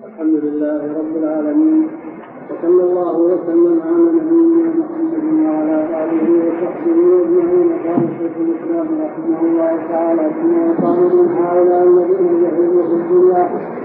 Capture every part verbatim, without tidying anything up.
الحمد لله رب العالمين، وصلى الله وسلم على نبينا محمد وعلى آله وصحبه أجمعين. قال شيخ الإسلام رحمه الله تعالى: ثم يقال من هؤلاء الذين جهلوا في الدنيا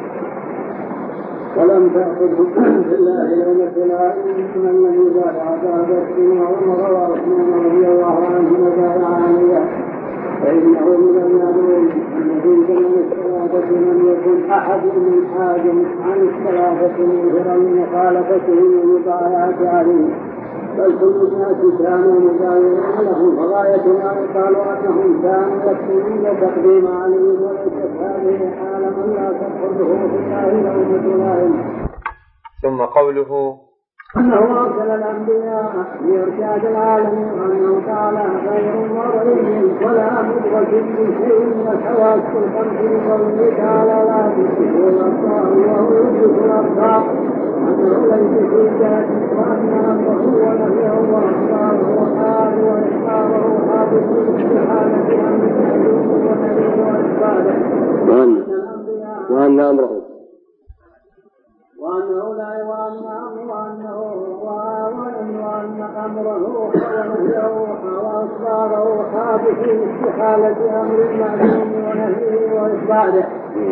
ولم تأخذهم في الله لومة لائم من الذي بايع بعد السنة وعمر وعثمان رضي الله عنهم وبايع عليا، فإنه من المعلوم أن في زمن الثلاثة لم يكن أحد من حاج عن الثلاثة منهرا لمخالفته ومبايعة عليه، بل كل الناس كانوا مبايعين لهم، فغاية ما يقال أنهم كانوا يكتمون تقديم عليهم، وليست هذه حال من لا تأخذه في الله لومة لائم. ثم قوله: أنه أرسل الأنبياء لإرشاد العالمين، وأنه تعالى غير مرئي ولا مدرك بشيء من الحواس الخمس بقوله تعالى: لا تدركه الأبصار وهو يدرك الأبصار، وأنه ليس في ذات، وأن أمره ونهيه وأخباره وحاله وإخباره حادث باستحالة أمر معلوم ونهيه وإخباره، وأن أمره وأنه لا وأن وأنه وأن أمره ونهيه وأخباره حادث باستحالة أمر معلوم ونهيه وإخباره.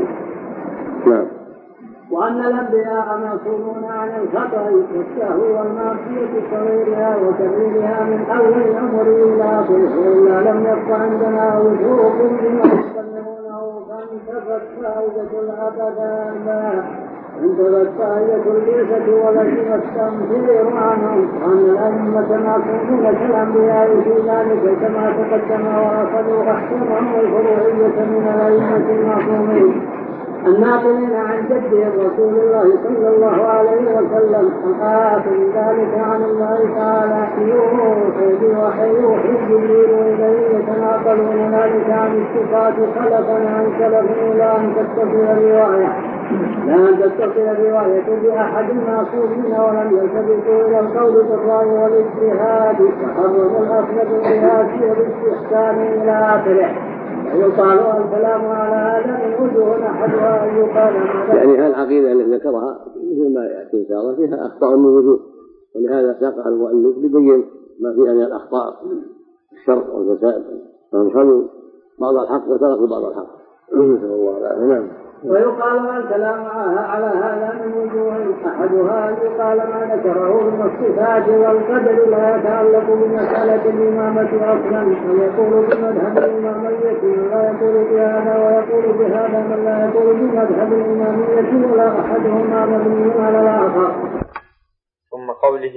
نعم. وأن الأنبياء معصومون عن الخطأ والسهو والمعصية صغيرها وكبيرها من أول الأمر إلى آخره، إلا لم يبق عندنا وجوب بما يسلمونه، فانتفت فائدة الأبدان انتبت فائدة البعثة ولزم التنفير عنهم، وأن الأئمة معصومون كالأنبياء في ذلك كما تقدم، وأخذوا أحكامهم الفروعية من الأئمة المعصومين الناقلين عن جده رسول الله صلى الله عليه وسلم، وآخر ذلك عن الله تعالى يوحي بوحي يوحي جبريل إليه، يتناقلون ذلك عن الصفات خلفا عن سلف إلى أن تتصل الرواية لا أن تتصل الرواية بأحد المعصومين، ولم يلتفتوا إلى القول بالرأي والاجتهاد، فحرموا الأصل بالقياس والاستحسان إلى آخره. ويقال الكلام على هذا من وجوه أحدها أن يقال يعني هذه العقيدة التي ذكرها مثل ما يأتي إن شاء الله فيها أخطاء من وجوه، ولهذا ساق المؤلف ليبين ما فيها من الأخطاء الشر والفساد، فهم خلوا بعض الحق وتركوا بعض الحق. نعم. ويقال الكلام على هذا من وجوه أحدها أن يقال ما ذكره من الصفات والقدر لا يتعلق بمسألة الإمامة أصلا، ويقول بمذهب الإمامية ولا يقول بهذا، ويقول بهذا من لا يقول بمذهب الإمامية ولا أحدهما مبني على الآخر. ثم قوله: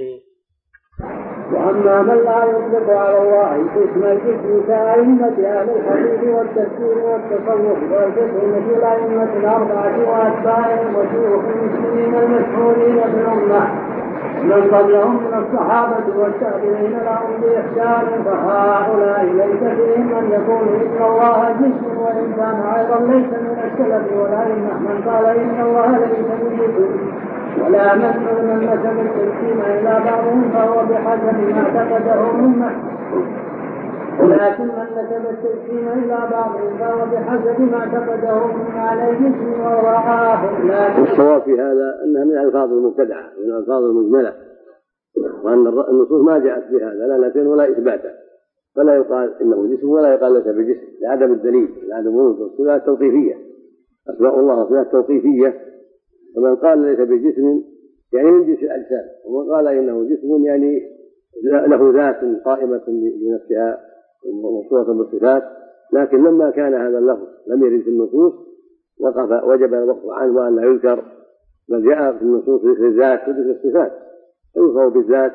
وأما من لا يطلق على الله اسم الجسم كأئمة أهل الحديث والتفسير والتصوف والفقه مثل الأئمة الأربعة وأتباعهم وشيوخ المسلمين المشهورين في الأمة من قبلهم من الصحابة والتابعين لهم بإحسان، فهؤلاء ليس فيهم من يقول إن الله جسم، وإن كان أيضا ليس من السلف ولا من قال إن الله ليس من جسم، ولا من من نسب التجسيم إلى بعضهم فهو بحسب ما اعتقده منه، ولكن من نسب التجسيم إلى بعضهم فهو بحسب ما اعتقده من على الجسم ورآه. والصواب في هذا أنها من الألفاظ المبتدعة من الألفاظ المجملة، وأن النصوص ما جاءت بهذا لا نفيا ولا إثباتا، فلا يقال إنه جسم ولا يقال ليس بجسم لعدم الدليل لعدم ورود الصفات التوقيفية. أسماء الله صفات توقيفية، فمن قال ليس بجسم يعني من جنس الأجسام، ومن قال إنه جسم يعني له ذات قائمة بنفسها وموصوفة بالصفات، لكن لما كان هذا اللفظ لم يرد في النصوص وقف وجب الوقف عنه وأن لا يذكر، بل جاء في النصوص ذكر الذات وذكر الصفات، فيذكر بالذات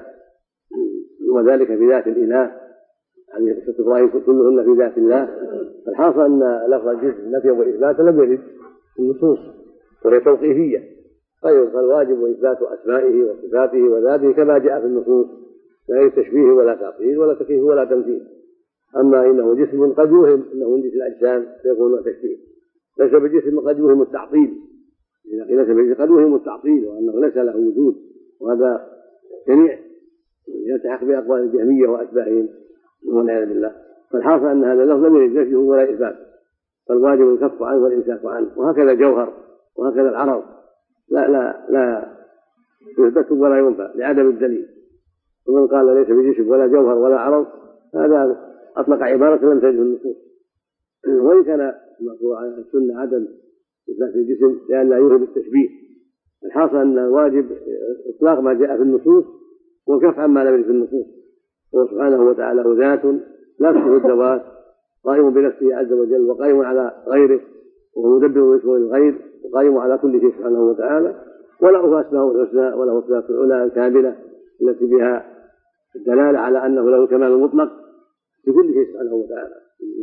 وذلك في ذات الإله، يعني ست إبراهيم كلهن في ذات الله. فالحاصل أن لفظ الجسم نفيا وإثباتا لم يرد في النصوص وهي توقيفية، فالواجب إثبات أسمائه وصفاته وذاته كما جاء في النصوص، لا تشبيه ولا تعطيل ولا تكييف ولا تمثيل. أما إنه جسم قد يوهم أنه من جنس الأجسام فيكون تشبيه، ليس بجسم قد يوهم التعطيل، ليس بجسم قد يوهم التعطيل وأنه ليس له وجود، وهذا جميع يلتحق بأقوال الجهمية وأتباعهم والعياذ بالله. فالحاصل أن هذا اللفظ لم يرد نفيه ولا إثبات، فالواجب الكف عنه والإمساك عنه، وهكذا الجوهر وهكذا العرض لا لا لا يثبت ولا ينفى لعدم الدليل. ومن قال ليس بجسم ولا جوهر ولا عرض هذا أطلق عبارة لم تجد النصوص. وإن كان المقروء على السنة عدم إثبات الجسم لأن لا يوهم التشبيه. الحاصل أن الواجب إطلاق ما جاء في النصوص وكف عما لم يرد في النصوص. هو سبحانه وتعالى ذات لا تشبه الذوات، قائم بنفسه عز وجل وقائم على غيره، وهو مدبر لشؤون الغير وقائم على كل شيء سبحانه وتعالى، وله أسماء الحسنى وله صفات العلى الكاملة التي بها الدلالة على أنه له الكمال المطلق في كل شيء سبحانه وتعالى.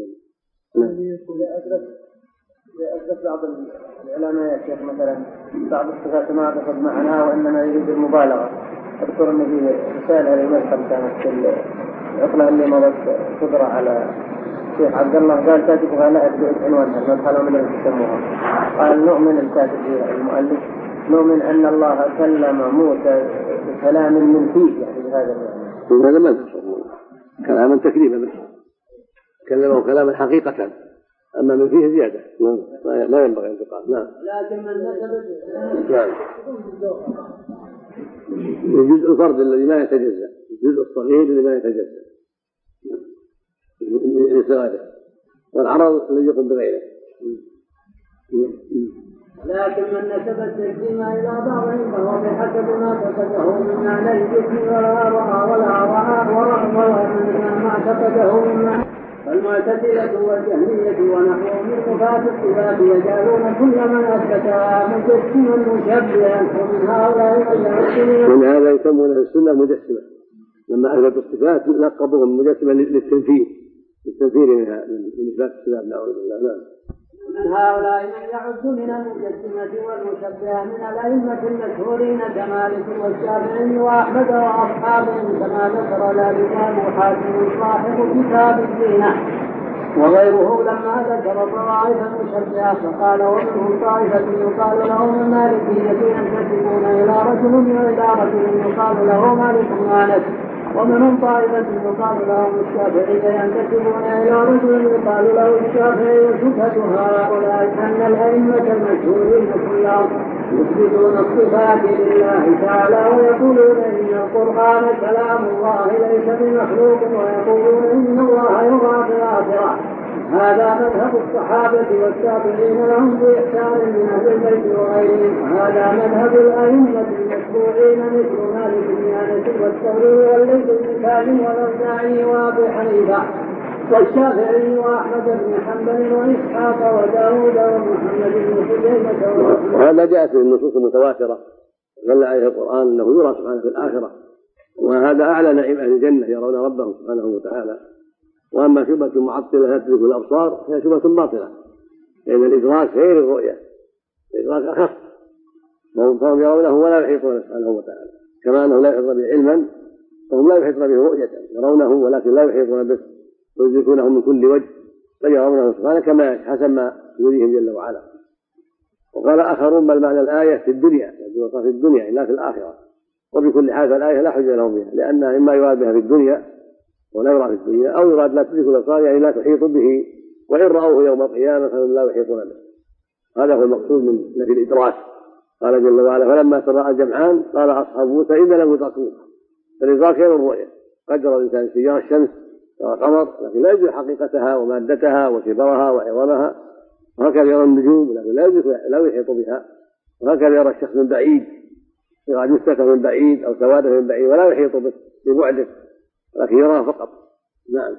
أثبت بعض العلماء يا شيخ مثلا بعض الصفات ما تأخذ معناها وإنما يريد المبالغة. أذكر أن في رسالة للمذهب كانت في العطلة اللي مضت قدرة على الشيخ عبد الله قال كاتبها لا أدري عنوانها المدخل من اللي يسموها. قال نؤمن الكاتب المؤلف نؤمن أن الله كلم موسى بكلام من فيه يعني بهذا المعنى. هذا ما كلاما تكليما بس كلمه كلاما حقيقة، أما من فيه زيادة ما ينبغي أن تقال. نعم. لكن من نسبت نعم الجزء الفرد الذي ما يتجزأ، الجزء الصغير الذي ما يتجزأ لصغيره، والعرض الذي يقوم بغيره. لكن من نسب التجسيم إلى بعضهم فهو بحسب ما اعتقده من معنى الجسم ولا رأى ولا رأى ورغم ما اعتقده من معنى. فالمعتزلة والجهمية ونحوهم من نفاة الصفات يجعلون كل من أثبتها مجسما مشبها، ومن هؤلاء من من هذا يسمون السنة مجسمة. لما أثبتوا الصفات لقبوهم مجسما للتنفير للتنفير منها من إثبات الصفات. نعوذ بالله. من هؤلاء من يعد من المجسمة والمشبهة من الأئمة المشهورين كمالك والشافعي وأحمد وأصحابهم كما ذكر ذلك أبو حاتم صاحب كتاب الزينة وغيره لما ذكر طوائف المشبهة فقال ومنهم طائفة يقال لهم المالكية ينتسبون إلى رجل وإلى رجل يقال له مالك وأنس، ومنهم طائفة يقال لهم الشافعية ينتسبون إلى رجل يقال له الشافعي. وشبهة هؤلاء أن الأئمة المشهورين كلهم يثبتون الصفات لله تعالى ويقولون إن القرآن كلام الله ليس بمخلوق، ويقولون إن الله يرى في الآخرة. هذا مذهب الصحابة والتابعين لهم بإحسان من أهل البيت وغيرهم، وهذا مذهب الأئمة المتبوعين مثل مالك بن أنس والثوري والليث بن سعد والأوزاعي وأبي حنيفة والشافعي وأحمد بن حنبل وإسحاق وداود ومحمد بن خزيمة. وهذا جاء في النصوص المتواترة دل عليه القرآن أنه يرى سبحانه في الآخرة، وهذا أعلى نعيم أهل الجنة يرون ربهم سبحانه وتعالى. وأما شبهة المعطلة لا تدرك الأبصار هي شبهة باطلة، لأن الإدراك غير الرؤية، الإدراك أخف، فهم يرونه ولا يحيطون سبحانه وتعالى، كما أنه لا يحيط به علما فهم لا يحيطون به رؤية، يرونه ولكن لا يحيطون به ويدركونه من كل وجه، بل يرونه سبحانه كما حسب ما يريهم جل وعلا. وقال آخرون بل معنى الآية في الدنيا، في الدنيا لا في الآخرة، وبكل حال الآية لا حجة لهم بها، لأنها إما يراد بها في الدنيا ولا يرى في الدنيا، أو يراد لا تدرك الأبصار يعني لا تحيط به، وإن رأوه يوم القيامة فهم لا يحيطون به. هذا هو المقصود من نفي الإدراك. قال جل وعلا فلما تراءى الجمعان قال أصحاب موسى إنا لمدركون. فالإدراك غير الرؤية، قدر الإنسان سيارة الشمس والقمر لكن لا يدرك حقيقتها ومادتها وكبرها وعظمها، وهكذا يرى النجوم لكن لا يدرك لا يحيط بها، وهكذا يرى الشخص من بعيد، يرى جثته من بعيد أو سواده من بعيد ولا يحيط به ببعده لكن يراه فقط. نعم.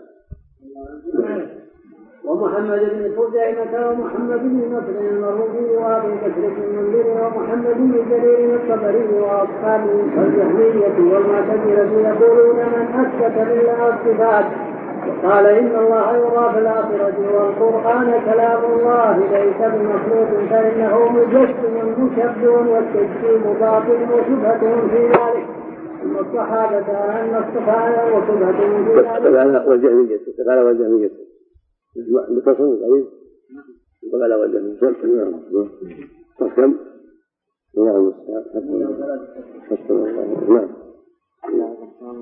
ومحمد بن خزيمة ومحمد بن نصر المروزي وابي بكر بن المنذر ومحمد بن جرير الطبري واصحابه كالجهمية والمعتزلة يقولون من اثبت لله الصفات وقال ان الله يرى في الاخرة والقرآن كلام الله ليس بمخلوق فانه مجسم مشبه والتجسيم باطل وشبهة في ذلك. ثم الصحابة أن الصفات وشبهة في ذلك. والجهمية تعالى والجهمية بتصل قريب ولا وجه من شمس. نعم كم نعم حسن الله. نعم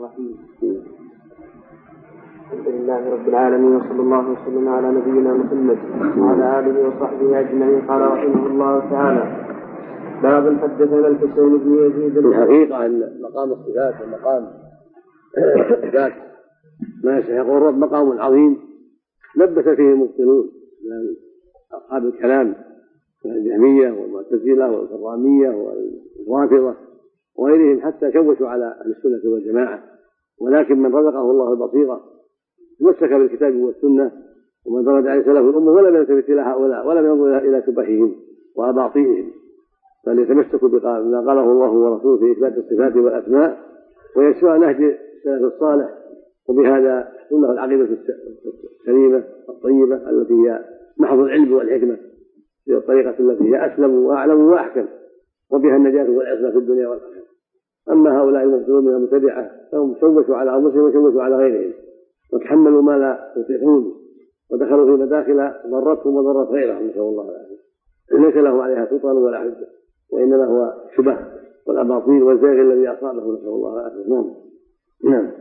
الحمد لله رب العالمين وصلى الله وسلم على نبينا محمد وعلى آله وصحبه أجمعين. قال رحمه الله تعالى باب حدثنا الحسين بن يزيد. الحقيقة أن مقام الصفات ومقام الصفات ما يستحقه الرب مقام عظيم لبس فيه المبطلون من أصحاب الكلام من الجهمية والمعتزلة والكرامية والرافضة وغيرهم حتى شوشوا على أهل السنة والجماعة. ولكن من رزقه الله البصيرة تمسك بالكتاب والسنة ومن درج عليه سلف الأمة ولم يلتفت إلى هؤلاء ولم ينظر إلى شبههم وأباطيلهم بل يتمسكوا بما قاله الله ورسوله في إثبات الصفات والأسماء ويسوى نهج السلف الصالح. وبهذا تحصل له العقيدة السليمة الطيبة التي هي محض العلم والحكمة في الطريقة التي هي أسلم وأعلم وأحكم وبها النجاة والعصمة في الدنيا والآخرة. أما هؤلاء المبطلون من المبتدعة فهم شوشوا على أنفسهم وشوشوا على غيرهم وتحملوا ما لا يطيقون ودخلوا في مداخل ضرتهم وضرت غيرهم نسأل الله العافية. ليس لهم عليها سلطان ولا حجة وإنما هو شبه والأباطيل والزيغ الذي أصابه نسأل الله العافية. نعم.